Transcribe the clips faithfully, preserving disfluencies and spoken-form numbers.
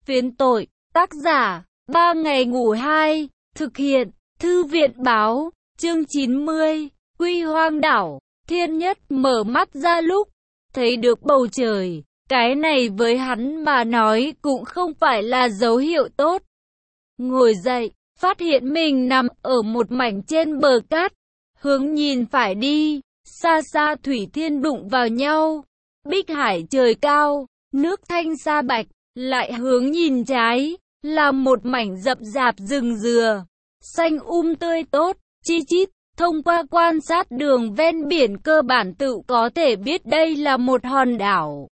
Phiến tội, tác giả, ba ngày ngủ hai, thực hiện, thư viện báo, chương chín mươi, Quy Hoang đảo. Thiên Nhất mở mắt ra lúc thấy được bầu trời, cái này với hắn mà nói cũng không phải là dấu hiệu tốt. Ngồi dậy, phát hiện mình nằm ở một mảnh trên bờ cát, hướng nhìn phải đi, xa xa thủy thiên đụng vào nhau, bích hải trời cao, nước thanh sa bạch, lại hướng nhìn trái, là một mảnh rậm rạp rừng dừa, xanh um tươi tốt, chi chít. Thông qua quan sát đường ven biển cơ bản tự có thể biết đây là một hòn đảo,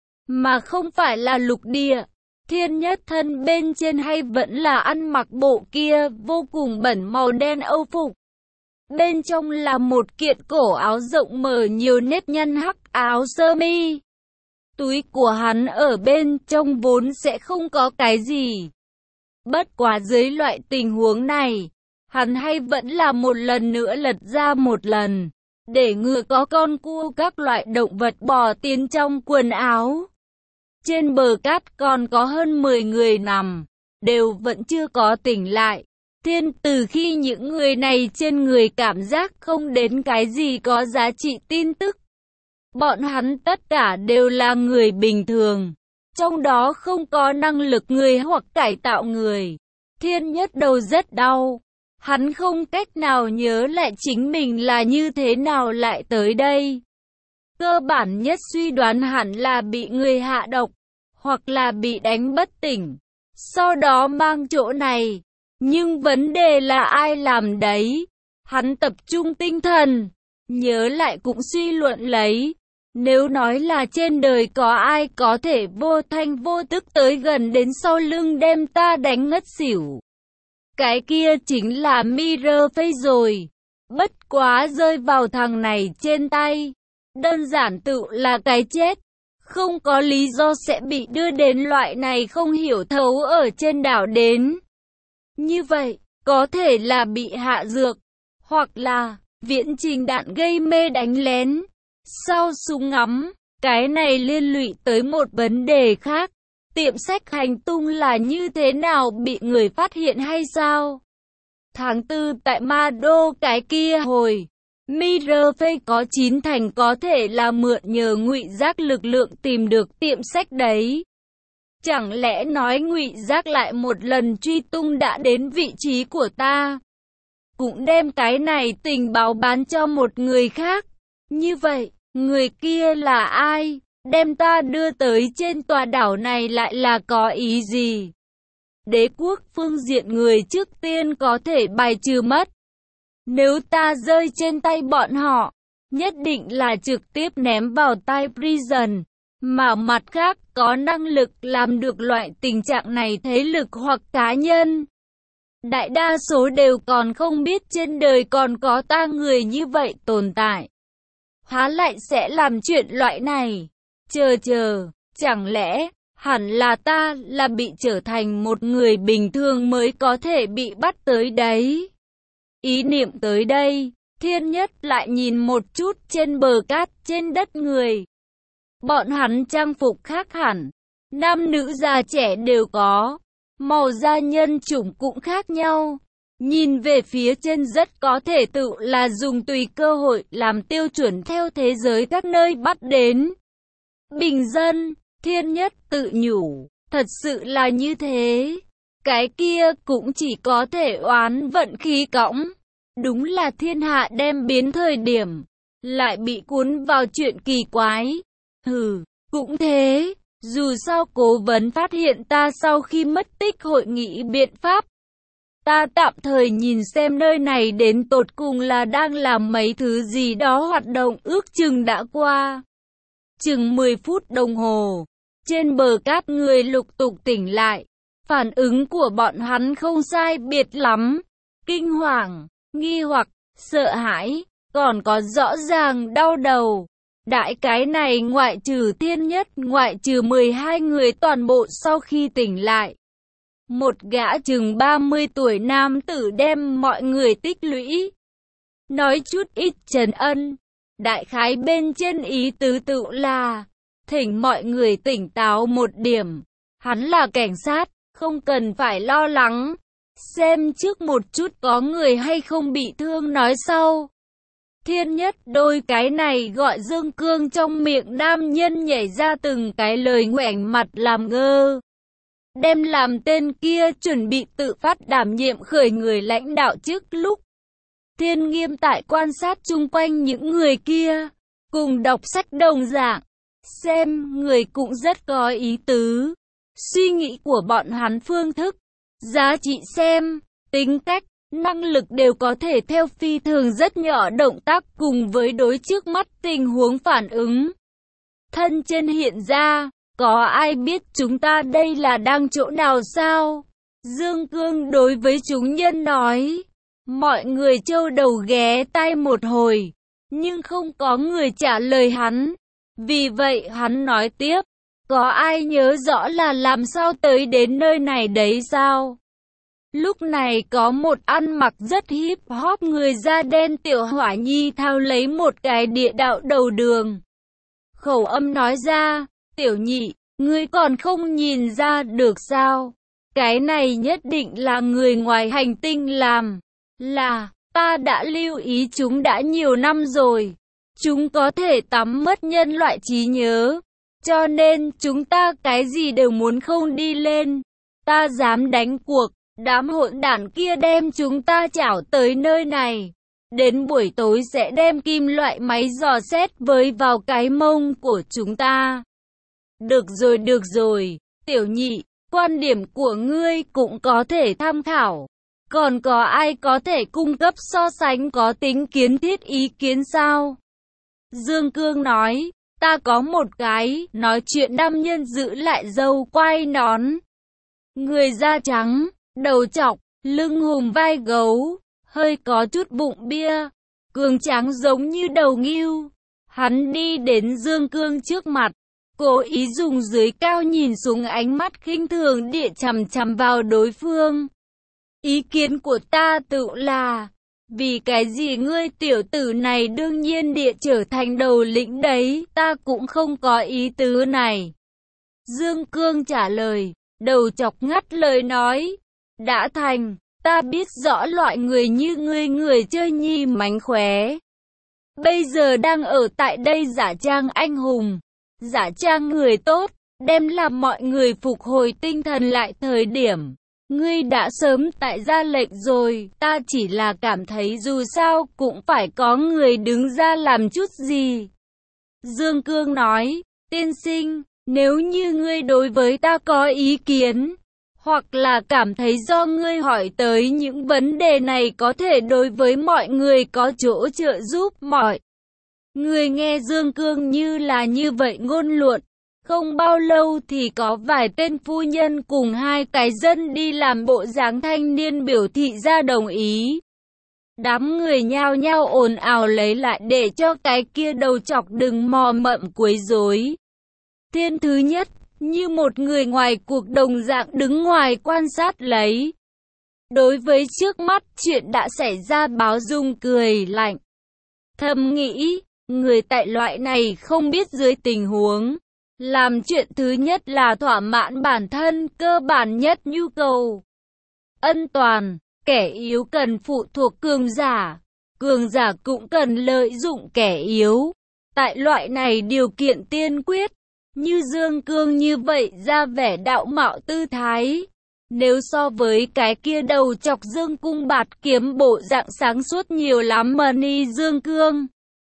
mà không phải là lục địa. Thiên Nhất thân bên trên hay vẫn là ăn mặc bộ kia vô cùng bẩn màu đen âu phục. Bên trong là một kiện cổ áo rộng mở nhiều nếp nhăn hắc áo sơ mi. Túi của hắn ở bên trong vốn sẽ không có cái gì. Bất quá dưới loại tình huống này, hắn hay vẫn là một lần nữa lật ra một lần, để ngừa có con cua các loại động vật bò tiến trong quần áo. Trên bờ cát còn có hơn mười người nằm, đều vẫn chưa có tỉnh lại. Thiên từ khi những người này trên người cảm giác không đến cái gì có giá trị tin tức. Bọn hắn tất cả đều là người bình thường, trong đó không có năng lực người hoặc cải tạo người. Thiên Nhất đầu rất đau. Hắn không cách nào nhớ lại chính mình là như thế nào lại tới đây. Cơ bản nhất suy đoán hẳn là bị người hạ độc, hoặc là bị đánh bất tỉnh, sau đó mang chỗ này. Nhưng vấn đề là ai làm đấy? Hắn tập trung tinh thần, nhớ lại cũng suy luận lấy. Nếu nói là trên đời có ai có thể vô thanh vô tức tới gần đến sau lưng đem ta đánh ngất xỉu, cái kia chính là Mirrorface rồi. Bất quá rơi vào thằng này trên tay, đơn giản tự là cái chết. Không có lý do sẽ bị đưa đến loại này không hiểu thấu ở trên đảo đến. Như vậy, có thể là bị hạ dược, hoặc là viễn trình đạn gây mê đánh lén. Sau súng ngắm, cái này liên lụy tới một vấn đề khác. Tiệm sách hành tung là như thế nào, bị người phát hiện hay sao? Tháng tư tại Ma Đô cái kia hồi, Mirrorface có chín thành có thể là mượn nhờ ngụy giác lực lượng tìm được tiệm sách đấy. Chẳng lẽ nói ngụy giác lại một lần truy tung đã đến vị trí của ta, cũng đem cái này tình báo bán cho một người khác? Như vậy, người kia là ai? Đem ta đưa tới trên tòa đảo này lại là có ý gì? Đế quốc phương diện người trước tiên có thể bài trừ mất. Nếu ta rơi trên tay bọn họ, nhất định là trực tiếp ném vào tay prison. Mà mặt khác có năng lực làm được loại tình trạng này thế lực hoặc cá nhân, đại đa số đều còn không biết trên đời còn có ta người như vậy tồn tại. Há lại sẽ làm chuyện loại này? Chờ chờ, chẳng lẽ hẳn là ta là bị trở thành một người bình thường mới có thể bị bắt tới đấy? Ý niệm tới đây, Thiên Nhất lại nhìn một chút trên bờ cát trên đất người. Bọn hắn trang phục khác hẳn, nam nữ già trẻ đều có, màu da nhân chủng cũng khác nhau. Nhìn về phía trên rất có thể tự là dùng tùy cơ hội làm tiêu chuẩn theo thế giới các nơi bắt đến. Bình dân, Thiên Nhất tự nhủ, thật sự là như thế. Cái kia cũng chỉ có thể oán vận khí cõng. Đúng là thiên hạ đem biến thời điểm, lại bị cuốn vào chuyện kỳ quái. Hừ, cũng thế, dù sao cố vấn phát hiện ta sau khi mất tích hội nghị biện pháp. Ta tạm thời nhìn xem nơi này đến tột cùng là đang làm mấy thứ gì đó hoạt động, ước chừng đã qua chừng mười phút đồng hồ. Trên bờ cát người lục tục tỉnh lại. Phản ứng của bọn hắn không sai biệt lắm. Kinh hoàng, nghi hoặc, sợ hãi, còn có rõ ràng đau đầu. Đại cái này ngoại trừ Thiên Nhất, ngoại trừ mười hai người toàn bộ sau khi tỉnh lại. Một gã chừng ba mươi tuổi nam tử đem mọi người tích lũy. Nói chút ít trấn ân. Đại khái bên trên ý tứ tự là thỉnh mọi người tỉnh táo một điểm. Hắn là cảnh sát, không cần phải lo lắng. Xem trước một chút có người hay không bị thương nói sau. Thiên Nhất đôi cái này gọi Dương Cương trong miệng nam nhân nhảy ra từng cái lời ngoảnh mặt làm ngơ. Đem làm tên kia chuẩn bị tự phát đảm nhiệm khởi người lãnh đạo trước lúc. Thiên Nghiêm tại quan sát chung quanh những người kia, cùng đọc sách đồng dạng. Xem người cũng rất có ý tứ. Suy nghĩ của bọn hắn phương thức, giá trị xem, tính cách, năng lực đều có thể theo phi thường rất nhỏ động tác cùng với đối trước mắt tình huống phản ứng. Thân trên hiện ra, có ai biết chúng ta đây là đang chỗ nào sao? Dương Cương đối với chúng nhân nói. Mọi người trâu đầu ghé tai một hồi, nhưng không có người trả lời hắn. Vì vậy hắn nói tiếp, có ai nhớ rõ là làm sao tới đến nơi này đấy sao? Lúc này có một ăn mặc rất hip hop người da đen tiểu hỏa nhi thao lấy một cái địa đạo đầu đường. Khẩu âm nói ra, tiểu nhị, ngươi còn không nhìn ra được sao? Cái này nhất định là người ngoài hành tinh làm. Là, ta đã lưu ý chúng đã nhiều năm rồi. Chúng có thể tắm mất nhân loại trí nhớ. Cho nên chúng ta cái gì đều muốn không đi lên. Ta dám đánh cuộc, đám hỗn đản kia đem chúng ta chảo tới nơi này. Đến buổi tối sẽ đem kim loại máy dò xét với vào cái mông của chúng ta. Được rồi được rồi, tiểu nhị, quan điểm của ngươi cũng có thể tham khảo. Còn có ai có thể cung cấp so sánh có tính kiến thiết ý kiến sao? Dương Cương nói, ta có một cái, nói chuyện nam nhân giữ lại râu quai nón. Người da trắng, đầu trọc, lưng hùm vai gấu, hơi có chút bụng bia, cường tráng giống như đầu ngưu. Hắn đi đến Dương Cương trước mặt, cố ý dùng dưới cao nhìn xuống ánh mắt khinh thường địa chằm chằm vào đối phương. Ý kiến của ta tự là, vì cái gì ngươi tiểu tử này đương nhiên địa trở thành đầu lĩnh đấy, ta cũng không có ý tứ này. Dương Cương trả lời, đầu chọc ngắt lời nói, đã thành, ta biết rõ loại người như ngươi người chơi nhi mánh khóe. Bây giờ đang ở tại đây giả trang anh hùng, giả trang người tốt, đem làm mọi người phục hồi tinh thần lại thời điểm. Ngươi đã sớm tại ra lệnh rồi, ta chỉ là cảm thấy dù sao cũng phải có người đứng ra làm chút gì. Dương Cương nói, tiên sinh, nếu như ngươi đối với ta có ý kiến, hoặc là cảm thấy do ngươi hỏi tới những vấn đề này có thể đối với mọi người có chỗ trợ giúp mọi người nghe Dương Cương như là như vậy ngôn luận. Không bao lâu thì có vài tên phu nhân cùng hai cái dân đi làm bộ dáng thanh niên biểu thị ra đồng ý. Đám người nhao nhao ồn ào lấy lại để cho cái kia đầu chọc đừng mò mẫm quấy rối. Thiên Thứ Nhất, như một người ngoài cuộc đồng dạng đứng ngoài quan sát lấy. Đối với trước mắt chuyện đã xảy ra báo dung cười lạnh. Thầm nghĩ, người tại loại này không biết dưới tình huống. Làm chuyện thứ nhất là thỏa mãn bản thân cơ bản nhất nhu cầu. Ân toàn, kẻ yếu cần phụ thuộc cường giả. Cường giả cũng cần lợi dụng kẻ yếu. Tại loại này điều kiện tiên quyết, như Dương Cương như vậy ra vẻ đạo mạo tư thái. Nếu so với cái kia đầu chọc Dương cung bạt kiếm bộ dạng sáng suốt nhiều lắm mà ni Dương Cương.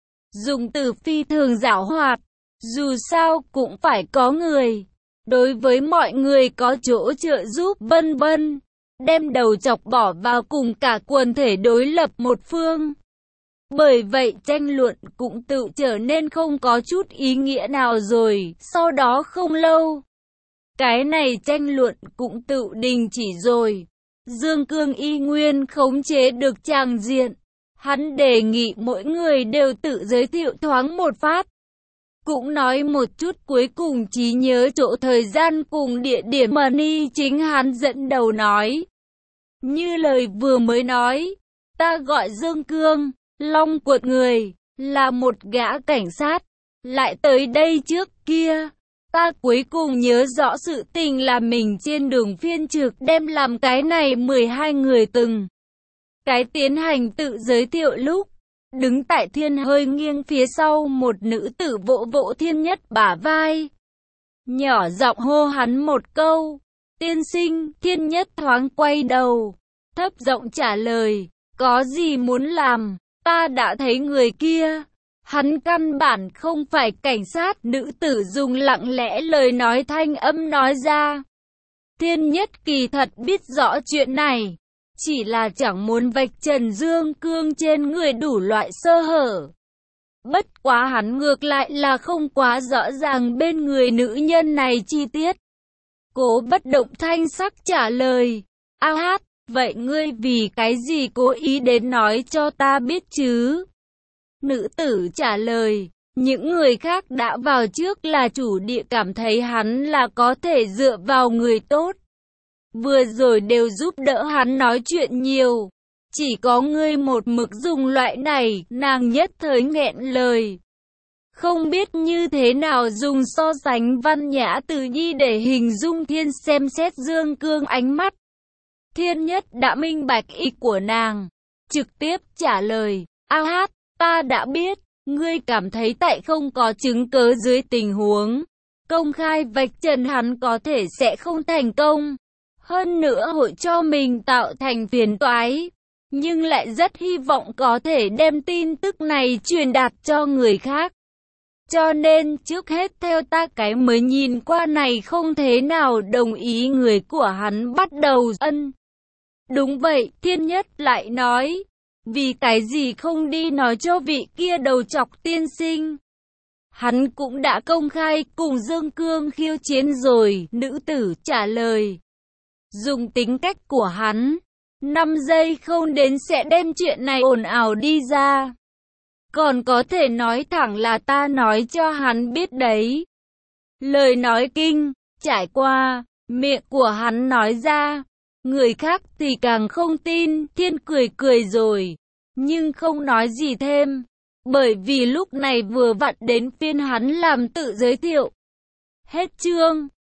Dùng từ phi thường giảo hoạt. Dù sao cũng phải có người, đối với mọi người có chỗ trợ giúp vân vân, đem đầu chọc bỏ vào cùng cả quần thể đối lập một phương. Bởi vậy tranh luận cũng tự trở nên không có chút ý nghĩa nào rồi, sau đó không lâu. Cái này tranh luận cũng tự đình chỉ rồi. Dương Cương y nguyên khống chế được tràng diện. Hắn đề nghị mỗi người đều tự giới thiệu thoáng một phát. Cũng nói một chút cuối cùng trí nhớ chỗ thời gian cùng địa điểm mà ni chính hắn dẫn đầu nói. Như lời vừa mới nói, ta gọi Dương Cương, Long Quật người, là một gã cảnh sát, lại tới đây trước kia. Ta cuối cùng nhớ rõ sự tình là mình trên đường phiên trực đem làm cái này mười hai người từng cái tiến hành tự giới thiệu lúc, đứng tại Thiên hơi nghiêng phía sau một nữ tử vỗ vỗ Thiên Nhất bả vai. Nhỏ giọng hô hắn một câu, tiên sinh. Thiên Nhất thoáng quay đầu, thấp giọng trả lời, có gì muốn làm, ta đã thấy người kia. Hắn căn bản không phải cảnh sát. Nữ tử dùng lặng lẽ lời nói thanh âm nói ra. Thiên Nhất kỳ thật biết rõ chuyện này, chỉ là chẳng muốn vạch trần Dương Cương trên người đủ loại sơ hở. Bất quá hắn ngược lại là không quá rõ ràng bên người nữ nhân này chi tiết. Cố Bất Động thanh sắc trả lời, a hát, vậy ngươi vì cái gì cố ý đến nói cho ta biết chứ? Nữ tử trả lời, những người khác đã vào trước là chủ địa cảm thấy hắn là có thể dựa vào người tốt. Vừa rồi đều giúp đỡ hắn nói chuyện nhiều. Chỉ có ngươi một mực dùng loại này, nàng nhất thời nghẹn lời. Không biết như thế nào dùng so sánh văn nhã từ nhi để hình dung Thiên xem xét Dương Cương ánh mắt. Thiên Nhất đã minh bạch ý của nàng, trực tiếp trả lời, a hát, ta đã biết, ngươi cảm thấy tại không có chứng cớ dưới tình huống công khai vạch trần hắn có thể sẽ không thành công. Hơn nữa hội cho mình tạo thành phiền toái, nhưng lại rất hy vọng có thể đem tin tức này truyền đạt cho người khác. Cho nên trước hết theo ta cái mới nhìn qua này không thế nào đồng ý người của hắn bắt đầu ân. Đúng vậy, Thiên Nhất lại nói, vì cái gì không đi nói cho vị kia đầu chọc tiên sinh. Hắn cũng đã công khai cùng Dương Cương khiêu chiến rồi, nữ tử trả lời. Dùng tính cách của hắn, năm giây không đến sẽ đem chuyện này ồn ào đi ra. Còn có thể nói thẳng là ta nói cho hắn biết đấy. Lời nói kinh, trải qua, miệng của hắn nói ra. Người khác thì càng không tin. Thiên cười cười rồi, nhưng không nói gì thêm. Bởi vì lúc này vừa vặn đến phiên hắn làm tự giới thiệu. Hết chương.